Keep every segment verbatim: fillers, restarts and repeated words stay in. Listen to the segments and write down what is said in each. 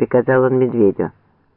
приказал он Медведю.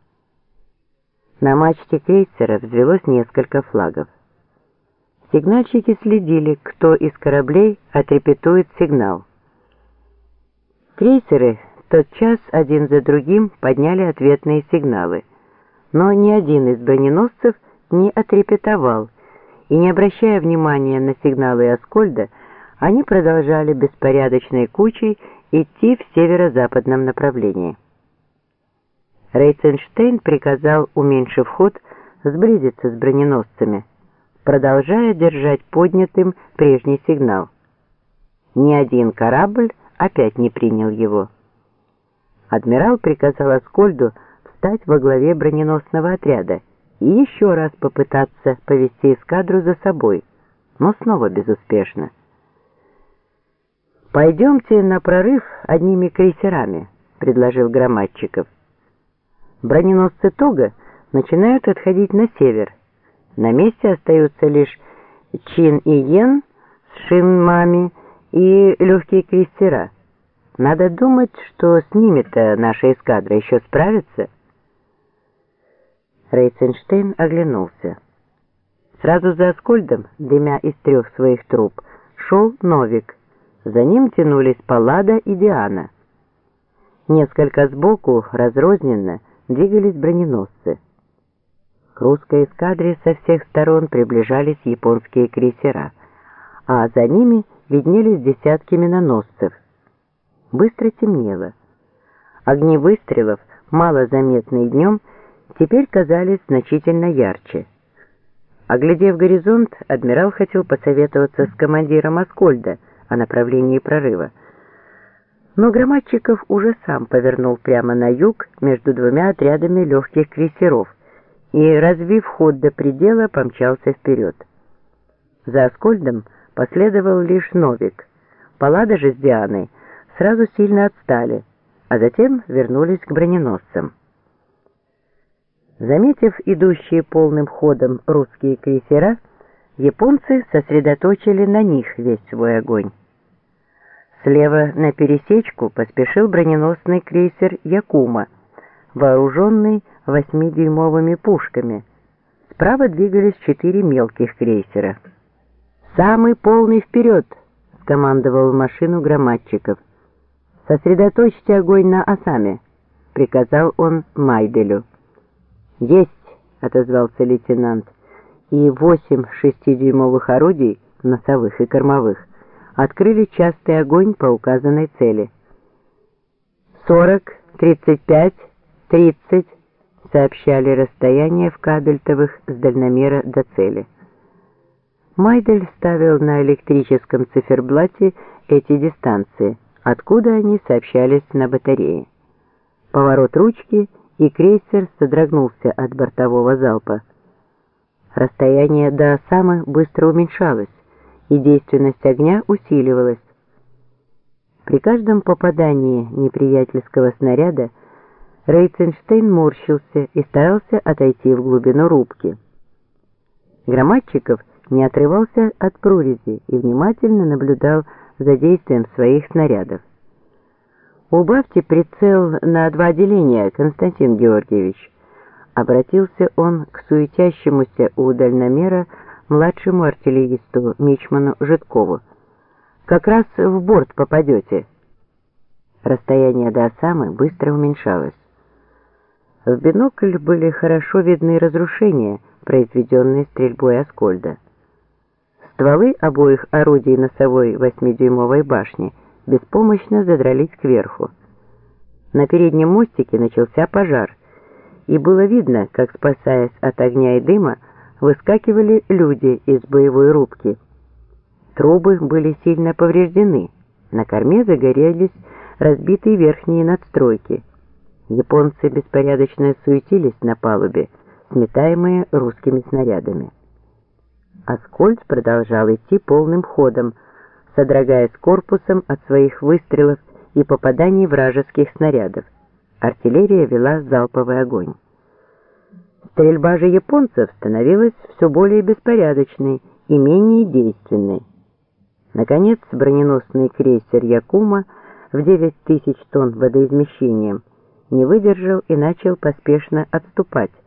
На мачте крейсера взвелось несколько флагов. Сигнальщики следили, кто из кораблей отрепетует сигнал. Крейсеры тотчас один за другим подняли ответные сигналы, но ни один из броненосцев не отрепетовал, и, не обращая внимания на сигналы Аскольда, они продолжали беспорядочной кучей идти в северо-западном направлении. Рейценштейн приказал, уменьшив ход, сблизиться с броненосцами, продолжая держать поднятым прежний сигнал. Ни один корабль опять не принял его. Адмирал приказал Аскольду встать во главе броненосного отряда и еще раз попытаться повести эскадру за собой, но снова безуспешно. «Пойдемте на прорыв одними крейсерами», — предложил Громадчиков. Броненосцы Тога начинают отходить на север. На месте остаются лишь Чин и Йен с Шинмами и легкие крейсера. Надо думать, что с ними-то наша эскадра еще справится. Рейценштейн оглянулся. Сразу за Аскольдом, дымя из трех своих труб, шел Новик. За ним тянулись Паллада и Диана. Несколько сбоку, разрозненно, двигались броненосцы. К русской эскадре со всех сторон приближались японские крейсера, а за ними виднелись десятки миноносцев. Быстро темнело. Огни выстрелов, мало заметные днем, теперь казались значительно ярче. Оглядев горизонт, адмирал хотел посоветоваться с командиром Аскольда о направлении прорыва. Но Громадчиков уже сам повернул прямо на юг между двумя отрядами легких крейсеров и, развив ход до предела, помчался вперед. За Аскольдом последовал лишь Новик. Паллада же с Дианой сразу сильно отстали, а затем вернулись к броненосцам. Заметив идущие полным ходом русские крейсера, японцы сосредоточили на них весь свой огонь. Слева на пересечку поспешил броненосный крейсер «Якума», вооруженный восьмидюймовыми пушками. Справа двигались четыре мелких крейсера. «Самый полный вперед!» — скомандовал в машину Громадчиков. «Сосредоточьте огонь на Осаме», — приказал он Майделю. «Есть!» — отозвался лейтенант, и восемь шестидюймовых орудий, носовых и кормовых, открыли частый огонь по указанной цели. «Сорок, тридцать пять, тридцать», — сообщали расстояние в кабельтовых с дальномера до цели. Майдель ставил на электрическом циферблате эти дистанции, откуда они сообщались на батарее. Поворот ручки, и крейсер содрогнулся от бортового залпа. Расстояние до Осамы быстро уменьшалось, и действенность огня усиливалась. При каждом попадании неприятельского снаряда Рейценштейн морщился и старался отойти в глубину рубки. Громадчиков не отрывался от прорези и внимательно наблюдал за действием своих снарядов. «Убавьте прицел на два деления, Константин Георгиевич», — обратился он к суетящемуся у дальномера младшему артиллеристу Мичману Житкову. «Как раз в борт попадете». Расстояние до Осамы быстро уменьшалось. В бинокль были хорошо видны разрушения, произведенные стрельбой Аскольда. Стволы обоих орудий носовой восьмидюймовой башни беспомощно задрались кверху. На переднем мостике начался пожар, и было видно, как, спасаясь от огня и дыма, выскакивали люди из боевой рубки. Трубы были сильно повреждены, на корме загорелись разбитые верхние надстройки. Японцы беспорядочно суетились на палубе, сметаемые русскими снарядами. Аскольд продолжал идти полным ходом, содрогаясь корпусом от своих выстрелов и попаданий вражеских снарядов. Артиллерия вела залповый огонь. Стрельба же японцев становилась все более беспорядочной и менее действенной. Наконец, броненосный крейсер «Якума» в девять тысяч тонн водоизмещением не выдержал и начал поспешно отступать.